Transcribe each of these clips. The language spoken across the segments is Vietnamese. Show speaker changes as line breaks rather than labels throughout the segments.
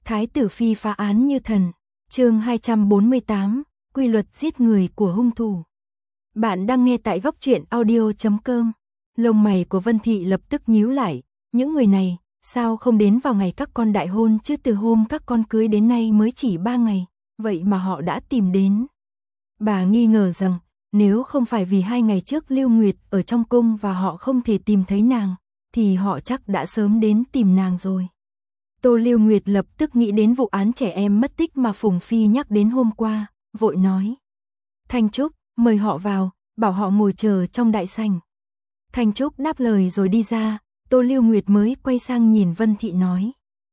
Thái tử phi phá án như thần. Chương 248, quy luật giết người của hung thủ. Bạn đang nghe tại góc truyện audio.com. Lông mày của Vân Thị lập tức nhíu lại, những người này, sao không đến vào ngày các con đại hôn chứ, từ hôm các con cưới đến nay mới chỉ 3 ngày, vậy mà họ đã tìm đến. Bà nghi ngờ rằng, nếu không phải vì 2 ngày trước Lưu Nguyệt ở trong cung và họ không thể tìm thấy nàng, thì họ chắc đã sớm đến tìm nàng rồi. Tô Lưu Nguyệt lập tức nghĩ đến vụ án trẻ em mất tích mà Phùng Phi nhắc đến hôm qua, vội nói. Thanh Trúc, mời họ vào, bảo họ ngồi chờ trong đại sảnh. Thanh Trúc đáp lời rồi đi ra, Tô Lưu Nguyệt mới quay sang nhìn Vân Thị nói.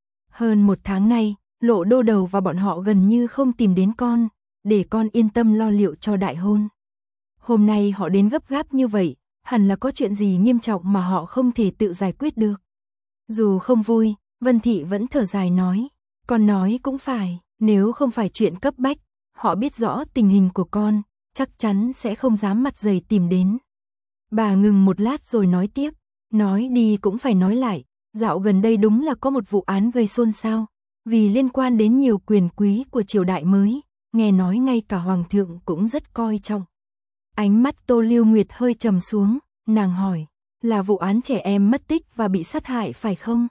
Hơn 1 tháng nay, Lộ Đô Đầu và bọn họ gần như không tìm đến con, để con yên tâm lo liệu cho đại hôn. Hôm nay họ đến gấp gáp như vậy, hẳn là có chuyện gì nghiêm trọng mà họ không thể tự giải quyết được. Dù không vui, Vân Thị vẫn thở dài nói, con nói cũng phải, nếu không phải chuyện cấp bách, họ biết rõ tình hình của con, chắc chắn sẽ không dám mặt dày tìm đến. Bà ngừng một lát rồi nói tiếp, nói đi cũng phải nói lại, dạo gần đây đúng là có một vụ án gây xôn xao, vì liên quan đến nhiều quyền quý của triều đại mới, nghe nói ngay cả hoàng thượng cũng rất coi trọng. Ánh mắt Tô Lưu Nguyệt hơi trầm xuống, nàng hỏi, là vụ án trẻ em mất tích và bị sát hại phải không?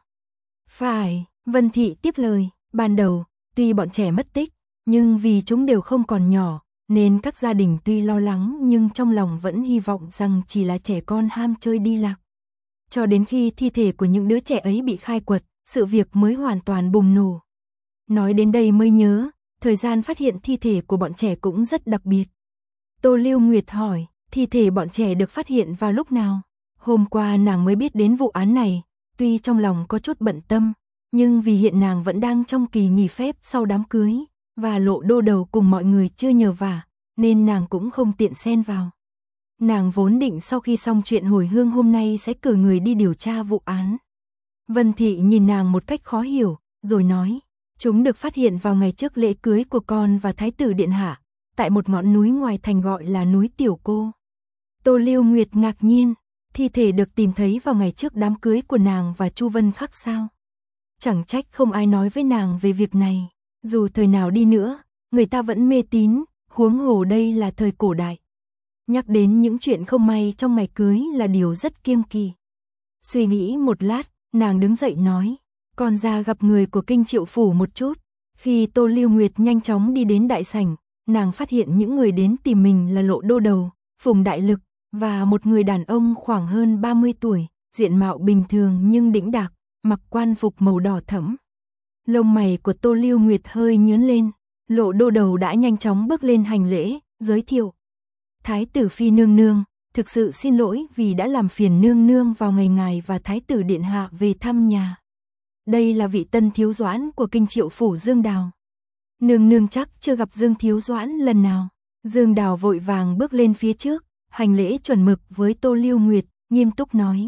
Phải, Vân Thị tiếp lời, ban đầu, tuy bọn trẻ mất tích, nhưng vì chúng đều không còn nhỏ, nên các gia đình tuy lo lắng nhưng trong lòng vẫn hy vọng rằng chỉ là trẻ con ham chơi đi lạc. Cho đến khi thi thể của những đứa trẻ ấy bị khai quật, sự việc mới hoàn toàn bùng nổ. Nói đến đây mới nhớ, thời gian phát hiện thi thể của bọn trẻ cũng rất đặc biệt. Tô Lưu Nguyệt hỏi, thi thể bọn trẻ được phát hiện vào lúc nào? Hôm qua nàng mới biết đến vụ án này, tuy trong lòng có chút bận tâm, nhưng vì hiện nàng vẫn đang trong kỳ nghỉ phép sau đám cưới, và Lộ Đô Đầu cùng mọi người chưa nhờ vả, nên nàng cũng không tiện xen vào. Nàng vốn định sau khi xong chuyện hồi hương hôm nay sẽ cử người đi điều tra vụ án. Vân Thị nhìn nàng một cách khó hiểu, rồi nói, chúng được phát hiện vào ngày trước lễ cưới của con và Thái tử Điện Hạ, tại một ngọn núi ngoài thành gọi là núi Tiểu Cô. Tô Lưu Nguyệt ngạc nhiên, thi thể được tìm thấy vào ngày trước đám cưới của nàng và Chu Vân Khắc sao? Chẳng trách không ai nói với nàng về việc này, dù thời nào đi nữa, người ta vẫn mê tín, huống hồ đây là thời cổ đại. Nhắc đến những chuyện không may trong ngày cưới là điều rất kiêng kỵ. Suy nghĩ một lát, nàng đứng dậy nói, con ra gặp người của Kinh Triệu Phủ một chút. Khi Tô Lưu Nguyệt nhanh chóng đi đến đại sảnh, nàng phát hiện những người đến tìm mình là Lộ Đô Đầu, Phùng Đại Lực, và một người đàn ông khoảng hơn 30 tuổi, diện mạo bình thường nhưng đĩnh đạc, mặc quan phục màu đỏ thẫm. Lông mày của Tô Lưu Nguyệt hơi nhướng lên, Lộ Đô Đầu đã nhanh chóng bước lên hành lễ, giới thiệu. Thái tử phi nương nương, thực sự xin lỗi vì đã làm phiền nương nương vào ngày ngài và Thái tử Điện Hạ về thăm nhà. Đây là vị tân thiếu doãn của Kinh Triệu Phủ Dương Đào. Nương nương chắc chưa gặp Dương thiếu doãn lần nào. Dương Đào vội vàng bước lên phía trước, hành lễ chuẩn mực với Tô Lưu Nguyệt, nghiêm túc nói.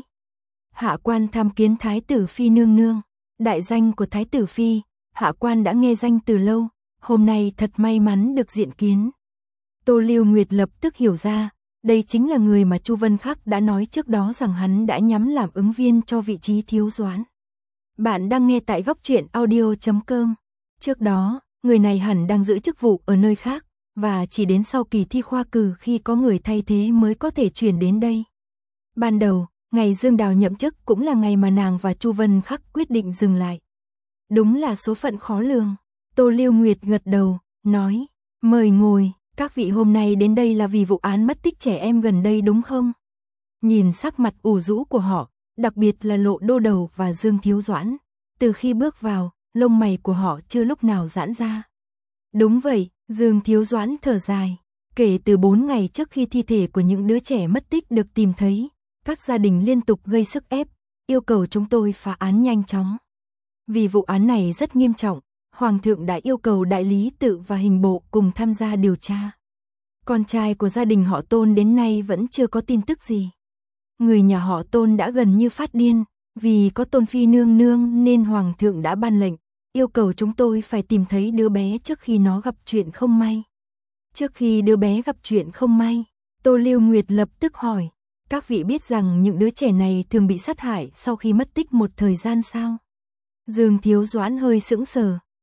Hạ quan tham kiến Thái tử phi nương nương. Đại danh của Thái tử phi, hạ quan đã nghe danh từ lâu, hôm nay thật may mắn được diện kiến. Tô Lưu Nguyệt lập tức hiểu ra, đây chính là người mà Chu Vân Khắc đã nói trước đó rằng hắn đã nhắm làm ứng viên cho vị trí thiếu doãn. Bạn đang nghe tại góc truyện audio.com. Trước đó, người này hẳn đang giữ chức vụ ở nơi khác, và chỉ đến sau kỳ thi khoa cử khi có người thay thế mới có thể chuyển đến đây. Ban đầu, ngày Dương Đào nhậm chức cũng là ngày mà nàng và Chu Vân Khắc quyết định dừng lại. Đúng là số phận khó lường. Tô Lưu Nguyệt gật đầu, nói, mời ngồi, các vị hôm nay đến đây là vì vụ án mất tích trẻ em gần đây đúng không? Nhìn sắc mặt ủ rũ của họ, đặc biệt là Lộ Đô Đầu và Dương Thiếu Doãn, từ khi bước vào, lông mày của họ chưa lúc nào giãn ra. Đúng vậy, Dương Thiếu Doãn thở dài, kể từ 4 ngày trước khi thi thể của những đứa trẻ mất tích được tìm thấy, các gia đình liên tục gây sức ép, yêu cầu chúng tôi phá án nhanh chóng. Vì vụ án này rất nghiêm trọng, Hoàng thượng đã yêu cầu đại lý tự và hình bộ cùng tham gia điều tra. Con trai của gia đình họ Tôn đến nay vẫn chưa có tin tức gì. Người nhà họ Tôn đã gần như phát điên, vì có Tôn phi nương nương nên Hoàng thượng đã ban lệnh, yêu cầu chúng tôi phải tìm thấy đứa bé trước khi nó gặp chuyện không may. Trước khi đứa bé gặp chuyện không may, Tô Lưu Nguyệt lập tức hỏi, các vị biết rằng những đứa trẻ này thường bị sát hại sau khi mất tích một thời gian sao? Dương Thiếu Doãn hơi sững sờ,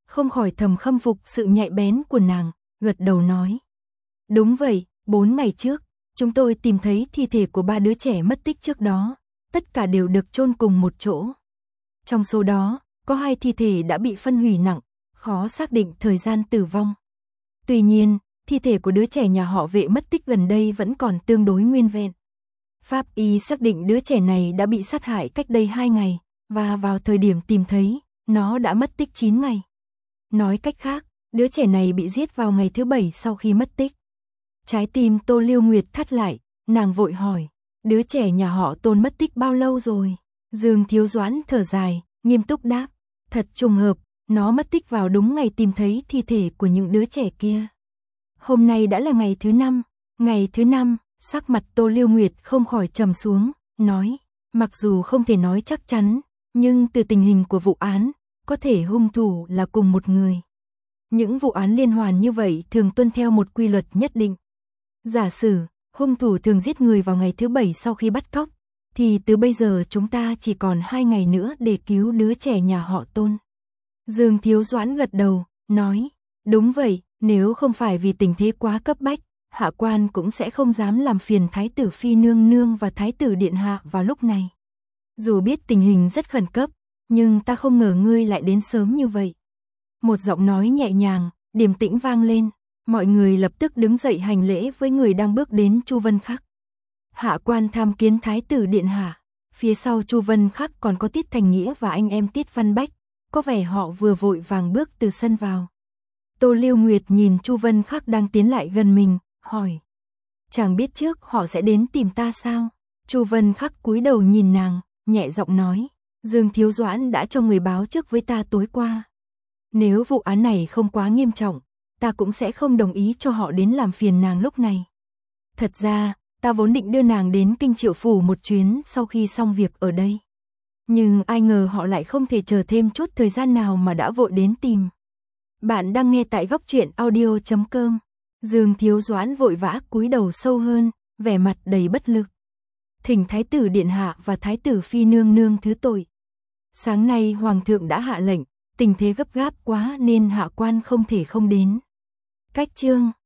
không khỏi thầm khâm phục sự nhạy bén của nàng, gật đầu nói. Đúng vậy, 4 ngày trước, chúng tôi tìm thấy thi thể của 3 đứa trẻ mất tích trước đó, tất cả đều được chôn cùng một chỗ. Trong số đó, có 2 thi thể đã bị phân hủy nặng, khó xác định thời gian tử vong. Tuy nhiên, thi thể của đứa trẻ nhà họ Vệ mất tích gần đây vẫn còn tương đối nguyên vẹn. Pháp y xác định đứa trẻ này đã bị sát hại cách đây 2 ngày, và vào thời điểm tìm thấy, nó đã mất tích 9 ngày. Nói cách khác, đứa trẻ này bị giết vào ngày thứ 7 sau khi mất tích. Trái tim Tô Lưu Nguyệt thắt lại, nàng vội hỏi, đứa trẻ nhà họ Tôn mất tích bao lâu rồi? Dương Thiếu Doãn thở dài, nghiêm túc đáp, thật trùng hợp, nó mất tích vào đúng ngày tìm thấy thi thể của những đứa trẻ kia. Hôm nay đã là ngày thứ 5, sắc mặt Tô Lưu Nguyệt không khỏi trầm xuống, nói, mặc dù không thể nói chắc chắn, nhưng từ tình hình của vụ án, có thể hung thủ là cùng một người. Những vụ án liên hoàn như vậy thường tuân theo một quy luật nhất định. Giả sử, hung thủ thường giết người vào ngày thứ 7 sau khi bắt cóc, thì từ bây giờ chúng ta chỉ còn 2 ngày nữa để cứu đứa trẻ nhà họ Tôn. Dương Thiếu Doãn gật đầu, nói, đúng vậy, nếu không phải vì tình thế quá cấp bách, hạ quan cũng sẽ không dám làm phiền Thái tử Phi nương nương và Thái tử Điện Hạ vào lúc này. Dù biết tình hình rất khẩn cấp, nhưng ta không ngờ ngươi lại đến sớm như vậy. Một giọng nói nhẹ nhàng, điềm tĩnh vang lên, mọi người lập tức đứng dậy hành lễ với người đang bước đến. Chu Vân Khắc. Hạ quan tham kiến Thái tử Điện Hạ. Phía sau Chu Vân Khắc còn có Tiết Thành Nghĩa và anh em Tiết Văn Bách, có vẻ họ vừa vội vàng bước từ sân vào. Tô Lưu Nguyệt nhìn Chu Vân Khắc đang tiến lại gần mình, hỏi, chàng biết trước họ sẽ đến tìm ta sao? Chu Vân Khắc cúi đầu nhìn nàng, nhẹ giọng nói, Dương Thiếu Doãn đã cho người báo trước với ta tối qua. Nếu vụ án này không quá nghiêm trọng, ta cũng sẽ không đồng ý cho họ đến làm phiền nàng lúc này. Thật ra, ta vốn định đưa nàng đến Kinh Triệu Phủ một chuyến sau khi xong việc ở đây. Nhưng ai ngờ họ lại không thể chờ thêm chút thời gian nào mà đã vội đến tìm. Bạn đang nghe tại góc truyện audio.com. Dương Thiếu Doãn vội vã cúi đầu sâu hơn, vẻ mặt đầy bất lực. Thỉnh Thái tử Điện Hạ và Thái tử Phi nương nương thứ tội. Sáng nay Hoàng thượng đã hạ lệnh, tình thế gấp gáp quá nên hạ quan không thể không đến. Cách chương